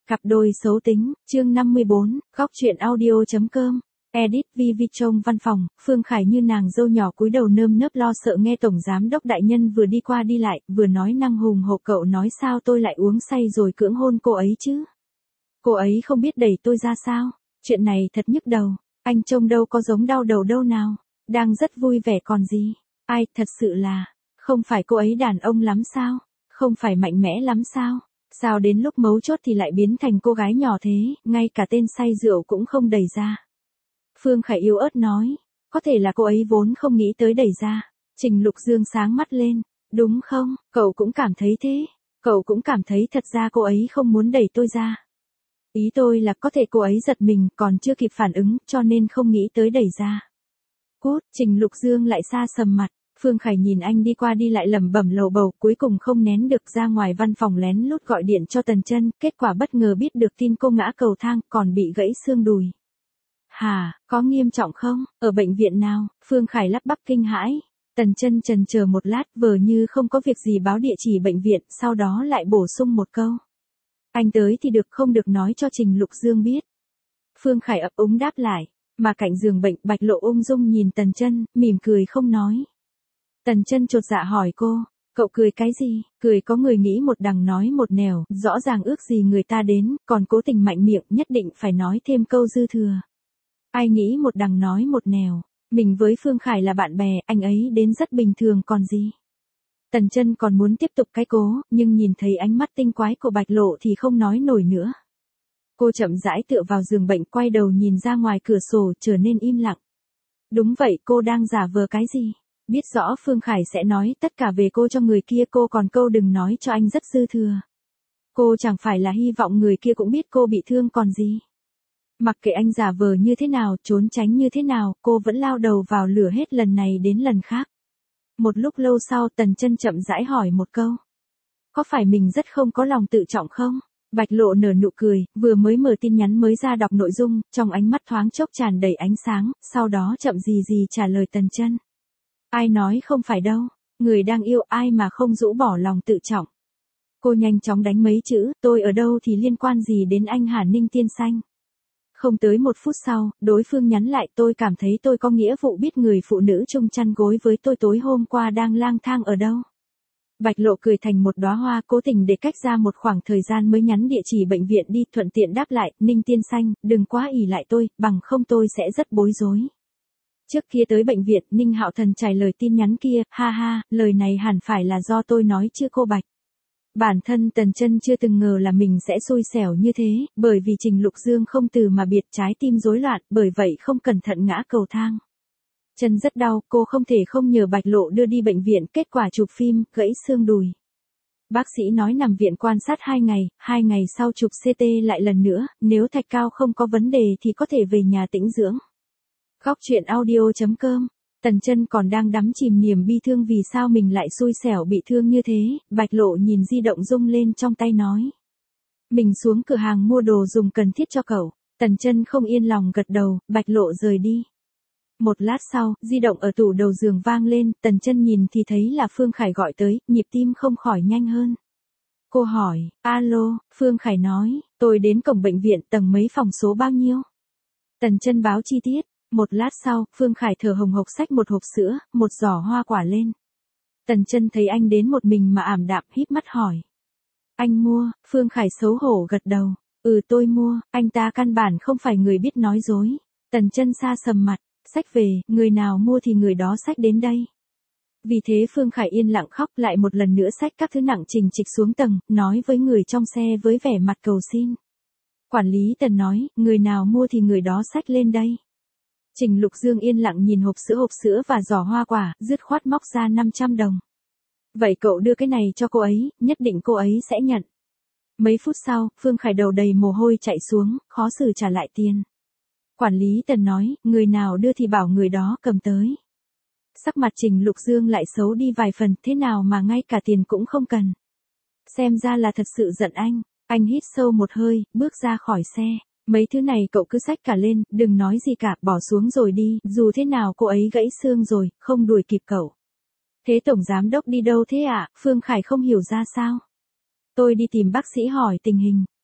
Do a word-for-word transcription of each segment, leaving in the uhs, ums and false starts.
Cặp đôi xấu tính, chương năm mươi bốn, góc truyện audio.com. Edit vi vi trong văn phòng, Phương Khải như nàng dâu nhỏ cúi đầu nơm nớp lo sợ nghe tổng giám đốc đại nhân vừa đi qua đi lại, vừa nói năng hùng hổ cậu nói sao tôi lại uống say rồi cưỡng hôn cô ấy chứ. Cô ấy không biết đẩy tôi ra sao, chuyện này thật nhức đầu, anh trông đâu có giống đau đầu đâu nào, đang rất vui vẻ còn gì, ai thật sự là, không phải cô ấy đàn ông lắm sao, không phải mạnh mẽ lắm sao. Sao đến lúc mấu chốt thì lại biến thành cô gái nhỏ thế, ngay cả tên say rượu cũng không đẩy ra. Phương Khải yếu ớt nói, có thể là cô ấy vốn không nghĩ tới đẩy ra. Trình Lục Dương sáng mắt lên, đúng không, cậu cũng cảm thấy thế, cậu cũng cảm thấy thật ra cô ấy không muốn đẩy tôi ra. Ý tôi là có thể cô ấy giật mình còn chưa kịp phản ứng cho nên không nghĩ tới đẩy ra. Cút, Trình Lục Dương lại xa sầm mặt. Phương Khải nhìn anh đi qua đi lại lẩm bẩm lầu bầu, cuối cùng không nén được ra ngoài văn phòng lén lút gọi điện cho Tần Chân, kết quả bất ngờ biết được tin cô ngã cầu thang, còn bị gãy xương đùi. Hả, có nghiêm trọng không? Ở bệnh viện nào? Phương Khải lắp bắp kinh hãi. Tần Chân chần chờ một lát, vờ như không có việc gì báo địa chỉ bệnh viện, sau đó lại bổ sung một câu. Anh tới thì được, không được nói cho Trình Lục Dương biết. Phương Khải ấp úng đáp lại, mà cạnh giường bệnh Bạch Lộ ung dung nhìn Tần Chân, mỉm cười không nói. Tần Chân chột dạ hỏi cô, cậu cười cái gì, cười có người nghĩ một đằng nói một nẻo, rõ ràng ước gì người ta đến, còn cố tình mạnh miệng nhất định phải nói thêm câu dư thừa. Ai nghĩ một đằng nói một nẻo, mình với Phương Khải là bạn bè, anh ấy đến rất bình thường còn gì. Tần Chân còn muốn tiếp tục cái cố, nhưng nhìn thấy ánh mắt tinh quái của Bạch Lộ thì không nói nổi nữa. Cô chậm rãi tựa vào giường bệnh quay đầu nhìn ra ngoài cửa sổ trở nên im lặng. Đúng vậy, cô đang giả vờ cái gì? Biết rõ Phương Khải sẽ nói tất cả về cô cho người kia, cô còn câu đừng nói cho anh rất dư thừa. Cô chẳng phải là hy vọng người kia cũng biết cô bị thương còn gì. Mặc kệ anh giả vờ như thế nào, trốn tránh như thế nào, cô vẫn lao đầu vào lửa hết lần này đến lần khác. Một lúc lâu sau Tần Chân chậm rãi hỏi một câu. Có phải mình rất không có lòng tự trọng không? Bạch Lộ nở nụ cười, vừa mới mở tin nhắn mới ra đọc nội dung, trong ánh mắt thoáng chốc tràn đầy ánh sáng, sau đó chậm gì gì trả lời Tần Chân. Ai nói không phải đâu, người đang yêu ai mà không rũ bỏ lòng tự trọng. Cô nhanh chóng đánh mấy chữ, tôi ở đâu thì liên quan gì đến anh Hà Ninh tiên xanh. Không tới một phút sau, đối phương nhắn lại, tôi cảm thấy tôi có nghĩa vụ biết người phụ nữ chung chăn gối với tôi tối hôm qua đang lang thang ở đâu. Bạch Lộ cười thành một đóa hoa, cố tình để cách ra một khoảng thời gian mới nhắn địa chỉ bệnh viện đi, thuận tiện đáp lại, Ninh tiên xanh, đừng quá ỷ lại tôi, bằng không tôi sẽ rất bối rối. Trước kia tới bệnh viện, Ninh Hạo Thần trả lời tin nhắn kia, ha ha, lời này hẳn phải là do tôi nói chứ cô Bạch. Bản thân Tần Chân chưa từng ngờ là mình sẽ xui xẻo như thế, bởi vì Trình Lục Dương không từ mà biệt, trái tim rối loạn, bởi vậy không cẩn thận ngã cầu thang. Chân rất đau, cô không thể không nhờ Bạch Lộ đưa đi bệnh viện, kết quả chụp phim, gãy xương đùi. Bác sĩ nói nằm viện quan sát hai ngày, hai ngày sau chụp xê tê lại lần nữa, nếu thạch cao không có vấn đề thì có thể về nhà tĩnh dưỡng. Góc truyện audio.com. Tần Chân còn đang đắm chìm niềm bi thương vì sao mình lại xui xẻo bị thương như thế, Bạch Lộ nhìn di động rung lên trong tay nói. Mình xuống cửa hàng mua đồ dùng cần thiết cho cậu. Tần Chân không yên lòng gật đầu, Bạch Lộ rời đi. Một lát sau, di động ở tủ đầu giường vang lên, Tần Chân nhìn thì thấy là Phương Khải gọi tới, nhịp tim không khỏi nhanh hơn. Cô hỏi, alo, Phương Khải nói, tôi đến cổng bệnh viện, tầng mấy phòng số bao nhiêu? Tần Chân báo chi tiết. Một lát sau, Phương Khải thở hồng hộc xách một hộp sữa, một giỏ hoa quả lên. Tần Chân thấy anh đến một mình mà ảm đạm, híp mắt hỏi. Anh mua, Phương Khải xấu hổ gật đầu. Ừ tôi mua, anh ta căn bản không phải người biết nói dối. Tần Chân xa sầm mặt, xách về, người nào mua thì người đó xách đến đây. Vì thế Phương Khải yên lặng khóc, lại một lần nữa xách các thứ nặng trình trịch xuống tầng, nói với người trong xe với vẻ mặt cầu xin. Quản lý Tần nói, người nào mua thì người đó xách lên đây. Trình Lục Dương yên lặng nhìn hộp sữa hộp sữa và giỏ hoa quả, dứt khoát móc ra năm trăm đồng. Vậy cậu đưa cái này cho cô ấy, nhất định cô ấy sẽ nhận. Mấy phút sau, Phương Khải đầu đầy mồ hôi chạy xuống, khó xử trả lại tiền. Quản lý Tần nói, người nào đưa thì bảo người đó cầm tới. Sắc mặt Trình Lục Dương lại xấu đi vài phần, thế nào mà ngay cả tiền cũng không cần. Xem ra là thật sự giận anh, anh hít sâu một hơi, bước ra khỏi xe. Mấy thứ này cậu cứ xách cả lên, đừng nói gì cả, bỏ xuống rồi đi, dù thế nào cô ấy gãy xương rồi, không đuổi kịp cậu. Thế tổng giám đốc đi đâu thế ạ? À? Phương Khải không hiểu ra sao. Tôi đi tìm bác sĩ hỏi tình hình.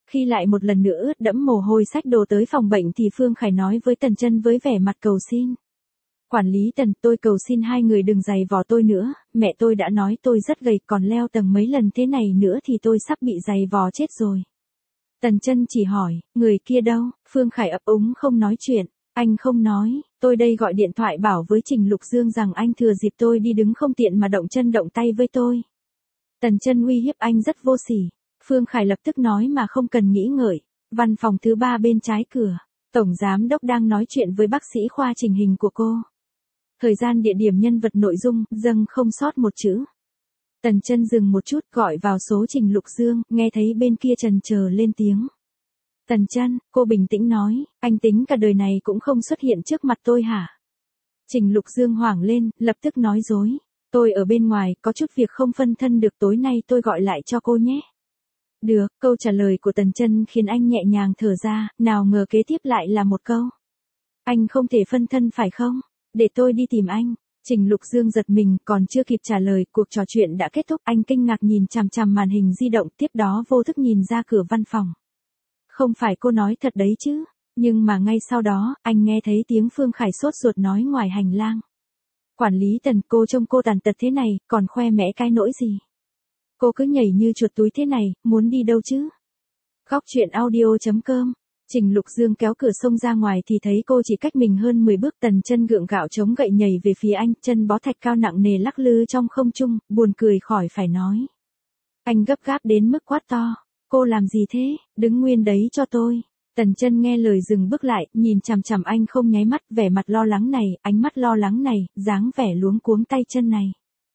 Khi lại một lần nữa ướt đẫm mồ hôi xách đồ tới phòng bệnh thì Phương Khải nói với Tần Chân với vẻ mặt cầu xin. Quản lý Tần, tôi cầu xin hai người đừng giày vò tôi nữa, mẹ tôi đã nói tôi rất gầy, còn leo tầng mấy lần thế này nữa thì tôi sắp bị giày vò chết rồi. Tần Chân chỉ hỏi, người kia đâu? Phương Khải ấp úng không nói chuyện. Anh không nói, tôi đây gọi điện thoại bảo với Trình Lục Dương rằng anh thừa dịp tôi đi đứng không tiện mà động chân động tay với tôi. Tần Chân uy hiếp anh rất vô sỉ. Phương Khải lập tức nói mà không cần nghĩ ngợi. Văn phòng thứ ba bên trái cửa, Tổng Giám Đốc đang nói chuyện với bác sĩ khoa chỉnh hình của cô. Thời gian, địa điểm, nhân vật, nội dung, dâng không sót một chữ. Tần Chân dừng một chút gọi vào số Trình Lục Dương, nghe thấy bên kia chần chờ lên tiếng. Tần Chân, cô bình tĩnh nói, anh tính cả đời này cũng không xuất hiện trước mặt tôi hả? Trình Lục Dương hoảng lên, lập tức nói dối. Tôi ở bên ngoài, có chút việc không phân thân được, tối nay tôi gọi lại cho cô nhé. Được, câu trả lời của Tần Chân khiến anh nhẹ nhàng thở ra, nào ngờ kế tiếp lại là một câu. Anh không thể phân thân phải không? Để tôi đi tìm anh. Trình Lục Dương giật mình, còn chưa kịp trả lời, cuộc trò chuyện đã kết thúc, anh kinh ngạc nhìn chằm chằm màn hình di động, tiếp đó vô thức nhìn ra cửa văn phòng. Không phải cô nói thật đấy chứ? Nhưng mà ngay sau đó, anh nghe thấy tiếng Phương Khải sốt ruột nói ngoài hành lang. Quản lý Tần, cô trông cô tàn tật thế này, còn khoe mẽ cái nỗi gì? Cô cứ nhảy như chuột túi thế này, muốn đi đâu chứ? Góc truyện audio chấm com. Trình Lục Dương kéo cửa xông ra ngoài thì thấy cô chỉ cách mình hơn mười bước. Tần Chân gượng gạo chống gậy nhảy về phía anh, chân bó thạch cao nặng nề lắc lư trong không trung, buồn cười khỏi phải nói. Anh gấp gáp đến mức quát to. Cô làm gì thế, đứng nguyên đấy cho tôi. Tần Chân nghe lời dừng bước lại, nhìn chằm chằm anh không nháy mắt, vẻ mặt lo lắng này, ánh mắt lo lắng này, dáng vẻ luống cuống tay chân này.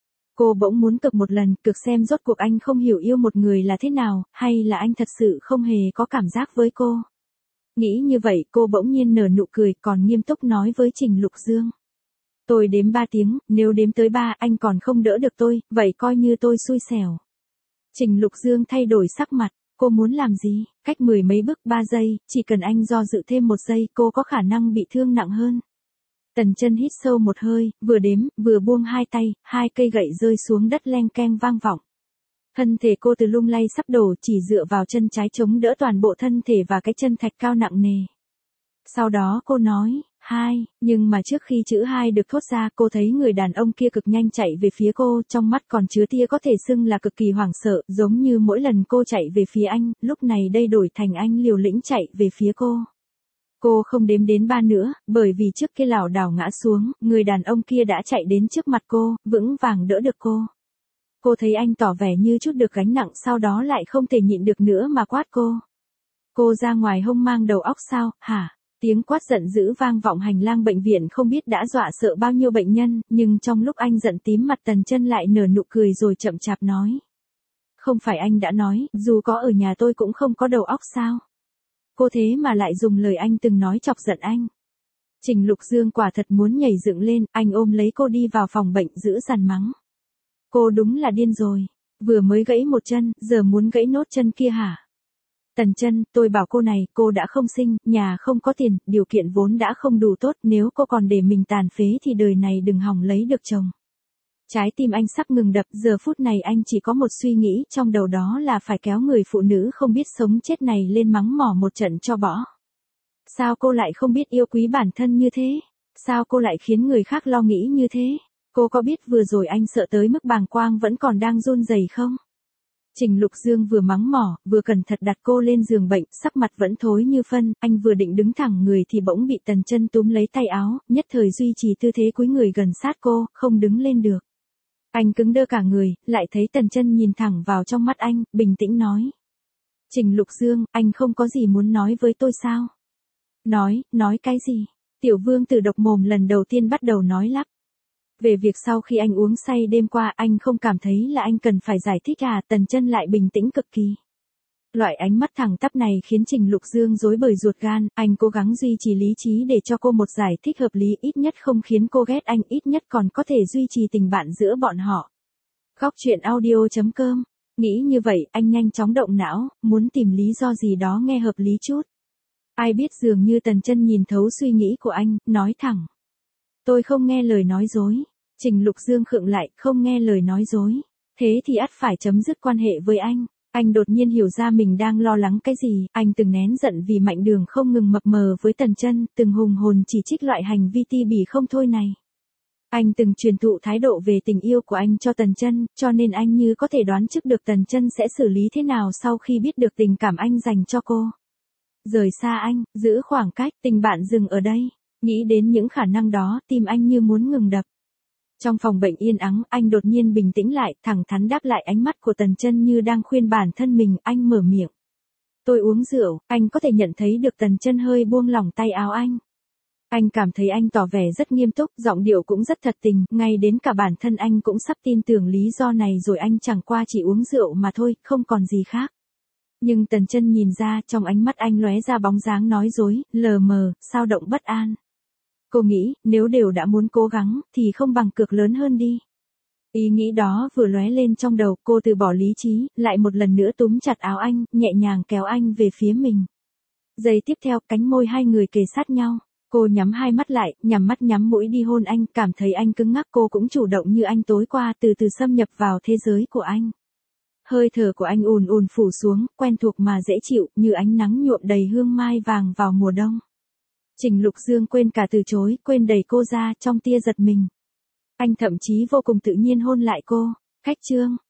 Cô bỗng muốn cực một lần, cực xem rốt cuộc anh không hiểu yêu một người là thế nào, hay là anh thật sự không hề có cảm giác với cô. Nghĩ như vậy, cô bỗng nhiên nở nụ cười, còn nghiêm túc nói với Trình Lục Dương. Tôi đếm ba tiếng, nếu đếm tới ba anh còn không đỡ được tôi, vậy coi như tôi xui xẻo. Trình Lục Dương thay đổi sắc mặt, cô muốn làm gì? Cách mười mấy bước ba giây, chỉ cần anh do dự thêm một giây, cô có khả năng bị thương nặng hơn. Tần Chân hít sâu một hơi, vừa đếm, vừa buông hai tay, hai cây gậy rơi xuống đất leng keng vang vọng. Thân thể cô từ lung lay sắp đổ, chỉ dựa vào chân trái chống đỡ toàn bộ thân thể và cái chân thạch cao nặng nề. Sau đó cô nói, hai, nhưng mà trước khi chữ hai được thốt ra, cô thấy người đàn ông kia cực nhanh chạy về phía cô, trong mắt còn chứa tia có thể xưng là cực kỳ hoảng sợ, giống như mỗi lần cô chạy về phía anh, lúc này đây đổi thành anh liều lĩnh chạy về phía cô. Cô không đếm đến ba nữa, bởi vì trước kia lảo đảo ngã xuống, người đàn ông kia đã chạy đến trước mặt cô, vững vàng đỡ được cô. Cô thấy anh tỏ vẻ như chút được gánh nặng, sau đó lại không thể nhịn được nữa mà quát cô. Cô ra ngoài hông mang đầu óc sao, hả? Tiếng quát giận dữ vang vọng hành lang bệnh viện, không biết đã dọa sợ bao nhiêu bệnh nhân, nhưng trong lúc anh giận tím mặt, Tần Chân lại nở nụ cười rồi chậm chạp nói. Không phải anh đã nói, dù có ở nhà tôi cũng không có đầu óc sao? Cô thế mà lại dùng lời anh từng nói chọc giận anh. Trình Lục Dương quả thật muốn nhảy dựng lên, anh ôm lấy cô đi vào phòng bệnh giữ dằn mắng. Cô đúng là điên rồi, vừa mới gãy một chân, giờ muốn gãy nốt chân kia hả? Tần Chân, tôi bảo cô này, cô đã không sinh, nhà không có tiền, điều kiện vốn đã không đủ tốt, nếu cô còn để mình tàn phế thì đời này đừng hòng lấy được chồng. Trái tim anh sắp ngừng đập, giờ phút này anh chỉ có một suy nghĩ trong đầu, đó là phải kéo người phụ nữ không biết sống chết này lên mắng mỏ một trận cho bỏ. Sao cô lại không biết yêu quý bản thân như thế? Sao cô lại khiến người khác lo nghĩ như thế? Cô có biết vừa rồi anh sợ tới mức bàng quang vẫn còn đang run rẩy không? Trình Lục Dương vừa mắng mỏ, vừa cẩn thận đặt cô lên giường bệnh, sắc mặt vẫn thối như phân, anh vừa định đứng thẳng người thì bỗng bị Tần Chân túm lấy tay áo, nhất thời duy trì tư thế cúi người gần sát cô, không đứng lên được. Anh cứng đơ cả người, lại thấy Tần Chân nhìn thẳng vào trong mắt anh, bình tĩnh nói. Trình Lục Dương, anh không có gì muốn nói với tôi sao? Nói, nói cái gì? Tiểu Vương Tử độc mồm lần đầu tiên bắt đầu nói lắp. Về việc sau khi anh uống say đêm qua, anh không cảm thấy là anh cần phải giải thích à? Tần Chân lại bình tĩnh cực kỳ. Loại ánh mắt thẳng tắp này khiến Trình Lục Dương rối bời ruột gan, anh cố gắng duy trì lý trí để cho cô một giải thích hợp lý, ít nhất không khiến cô ghét anh, ít nhất còn có thể duy trì tình bạn giữa bọn họ. Góc truyện audio chấm com. Nghĩ như vậy, anh nhanh chóng động não, muốn tìm lý do gì đó nghe hợp lý chút. Ai biết dường như Tần Chân nhìn thấu suy nghĩ của anh, nói thẳng. Tôi không nghe lời nói dối. Trình Lục Dương khựng lại, không nghe lời nói dối. Thế thì ắt phải chấm dứt quan hệ với anh. Anh đột nhiên hiểu ra mình đang lo lắng cái gì, anh từng nén giận vì Mạnh Đường không ngừng mập mờ với Tần Chân, từng hùng hồn chỉ trích loại hành vi ti bỉ không thôi này. Anh từng truyền thụ thái độ về tình yêu của anh cho Tần Chân, cho nên anh như có thể đoán trước được Tần Chân sẽ xử lý thế nào sau khi biết được tình cảm anh dành cho cô. Rời xa anh, giữ khoảng cách, tình bạn dừng ở đây. Nghĩ đến những khả năng đó, tim anh như muốn ngừng đập. Trong phòng bệnh yên ắng, anh đột nhiên bình tĩnh lại, thẳng thắn đáp lại ánh mắt của Tần Chân như đang khuyên bản thân mình, anh mở miệng. Tôi uống rượu, anh có thể nhận thấy được Tần Chân hơi buông lỏng tay áo anh. Anh cảm thấy anh tỏ vẻ rất nghiêm túc, giọng điệu cũng rất thật tình, ngay đến cả bản thân anh cũng sắp tin tưởng lý do này rồi, anh chẳng qua chỉ uống rượu mà thôi, không còn gì khác. Nhưng Tần Chân nhìn ra, trong ánh mắt anh lóe ra bóng dáng nói dối, lờ mờ, xao động bất an. Cô nghĩ, nếu đều đã muốn cố gắng, thì không bằng cược lớn hơn đi. Ý nghĩ đó vừa lóe lên trong đầu, cô từ bỏ lý trí, lại một lần nữa túm chặt áo anh, nhẹ nhàng kéo anh về phía mình. Giây tiếp theo, cánh môi hai người kề sát nhau. Cô nhắm hai mắt lại, nhắm mắt nhắm mũi đi hôn anh, cảm thấy anh cứng ngắc, cô cũng chủ động như anh tối qua, từ từ xâm nhập vào thế giới của anh. Hơi thở của anh ùn ùn phủ xuống, quen thuộc mà dễ chịu, như ánh nắng nhuộm đầy hương mai vàng vào mùa đông. Trình Lục Dương quên cả từ chối, quên đẩy cô ra, trong tia giật mình. Anh thậm chí vô cùng tự nhiên hôn lại cô. Khách trương,